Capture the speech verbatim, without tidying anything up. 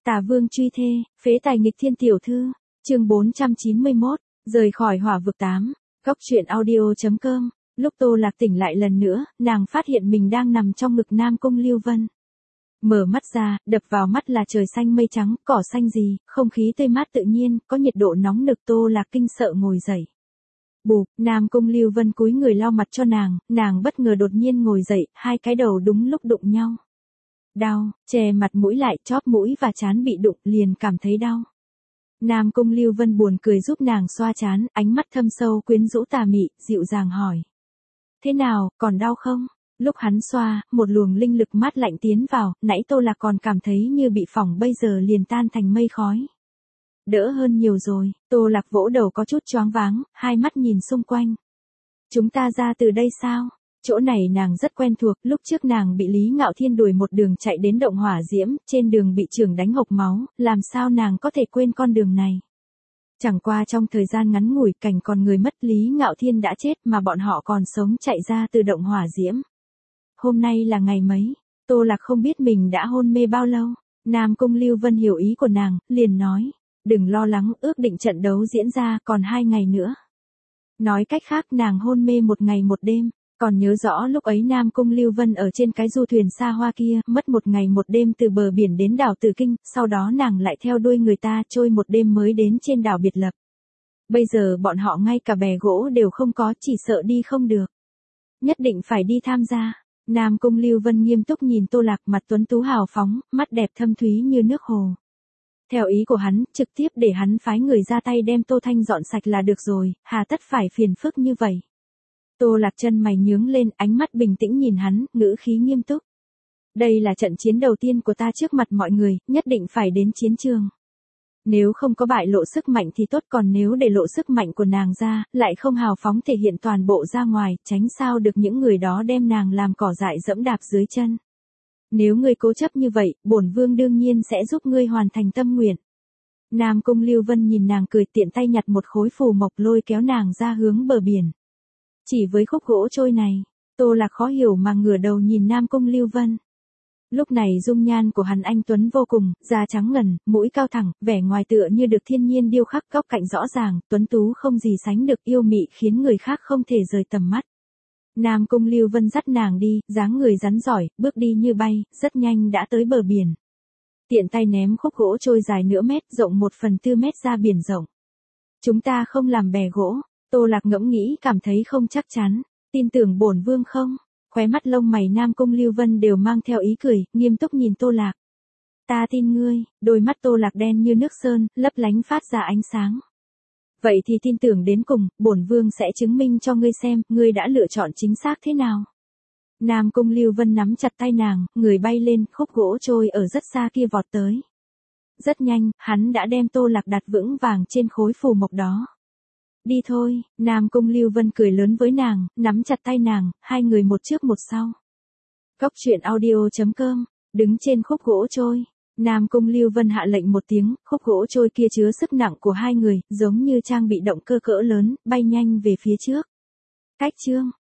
Tà vương truy thê, phế tài nghịch thiên tiểu thư, chương bốn trăm chín mươi mốt, rời khỏi hỏa vực tám, góc truyện audio.com, lúc Tô Lạc tỉnh lại lần nữa, nàng phát hiện mình đang nằm trong ngực Nam Cung Lưu Vân. Mở mắt ra, đập vào mắt là trời xanh mây trắng, cỏ xanh gì, không khí tươi mát tự nhiên, có nhiệt độ nóng nực. Tô Lạc kinh sợ ngồi dậy. Bụp, Nam Cung Lưu Vân cúi người lau mặt cho nàng, nàng bất ngờ đột nhiên ngồi dậy, hai cái đầu đúng lúc đụng nhau. Đau, che mặt mũi lại, chóp mũi và trán bị đụng, liền cảm thấy đau. Nam Cung Lưu Vân buồn cười giúp nàng xoa trán, ánh mắt thâm sâu quyến rũ tà mị, dịu dàng hỏi. Thế nào, còn đau không? Lúc hắn xoa, một luồng linh lực mát lạnh tiến vào, nãy Tô Lạc còn cảm thấy như bị phỏng, bây giờ liền tan thành mây khói. Đỡ hơn nhiều rồi. Tô Lạc vỗ đầu có chút choáng váng, hai mắt nhìn xung quanh. Chúng ta ra từ đây sao? Chỗ này nàng rất quen thuộc, lúc trước nàng bị Lý Ngạo Thiên đuổi một đường chạy đến động hỏa diễm, trên đường bị trưởng đánh hộc máu, làm sao nàng có thể quên con đường này. Chẳng qua trong thời gian ngắn ngủi, cảnh còn người mất, Lý Ngạo Thiên đã chết mà bọn họ còn sống chạy ra từ động hỏa diễm. Hôm nay là ngày mấy? Tô Lạc không biết mình đã hôn mê bao lâu. Nam Cung Lưu Vân hiểu ý của nàng, liền nói. Đừng lo lắng, ước định trận đấu diễn ra còn hai ngày nữa. Nói cách khác nàng hôn mê một ngày một đêm. Còn nhớ rõ lúc ấy Nam Cung Lưu Vân ở trên cái du thuyền xa hoa kia, mất một ngày một đêm từ bờ biển đến đảo Tử Kinh, sau đó nàng lại theo đuôi người ta trôi một đêm mới đến trên đảo biệt lập. Bây giờ bọn họ ngay cả bè gỗ đều không có, chỉ sợ đi không được. Nhất định phải đi tham gia. Nam Cung Lưu Vân nghiêm túc nhìn Tô Lạc, mặt tuấn tú hào phóng, mắt đẹp thâm thúy như nước hồ. Theo ý của hắn, trực tiếp để hắn phái người ra tay đem Tô Thanh dọn sạch là được rồi, hà tất phải phiền phức như vậy. Tô Lạc chân mày nhướng lên, ánh mắt bình tĩnh nhìn hắn, ngữ khí nghiêm túc. Đây là trận chiến đầu tiên của ta trước mặt mọi người, nhất định phải đến chiến trường. Nếu không có bại lộ sức mạnh thì tốt, còn nếu để lộ sức mạnh của nàng ra, lại không hào phóng thể hiện toàn bộ ra ngoài, tránh sao được những người đó đem nàng làm cỏ dại dẫm đạp dưới chân. Nếu ngươi cố chấp như vậy, bổn vương đương nhiên sẽ giúp ngươi hoàn thành tâm nguyện. Nam Cung Lưu Vân nhìn nàng cười, tiện tay nhặt một khối phù mộc lôi kéo nàng ra hướng bờ biển. Chỉ với khúc gỗ trôi này, Tô Lạc khó hiểu mà ngửa đầu nhìn Nam Cung Lưu Vân. Lúc này dung nhan của hắn anh tuấn vô cùng, da trắng ngần, mũi cao thẳng, vẻ ngoài tựa như được thiên nhiên điêu khắc, góc cạnh rõ ràng, tuấn tú không gì sánh được, yêu mị khiến người khác không thể rời tầm mắt. Nam Cung Lưu Vân dắt nàng đi, dáng người rắn giỏi, bước đi như bay, rất nhanh đã tới bờ biển. Tiện tay ném khúc gỗ trôi dài nửa mét, rộng một phần tư mét ra biển rộng. Chúng ta không làm bè gỗ. Tô Lạc ngẫm nghĩ, cảm thấy không chắc chắn. Tin tưởng bổn vương không? Khóe mắt lông mày Nam Cung Lưu Vân đều mang theo ý cười, nghiêm túc nhìn Tô Lạc. Ta tin ngươi. Đôi mắt Tô Lạc đen như nước sơn, lấp lánh phát ra ánh sáng. Vậy thì tin tưởng đến cùng, bổn vương sẽ chứng minh cho ngươi xem, ngươi đã lựa chọn chính xác thế nào. Nam Cung Lưu Vân nắm chặt tay nàng, người bay lên, khúc gỗ trôi ở rất xa kia vọt tới. Rất nhanh, hắn đã đem Tô Lạc đặt vững vàng trên khối phù mộc đó. Đi thôi. Nam Cung Lưu Vân cười lớn với nàng, nắm chặt tay nàng, hai người một trước một sau. Góc truyện audio.com, đứng trên khúc gỗ trôi. Nam Cung Lưu Vân hạ lệnh một tiếng, khúc gỗ trôi kia chứa sức nặng của hai người, giống như trang bị động cơ cỡ lớn, bay nhanh về phía trước. Cách chương.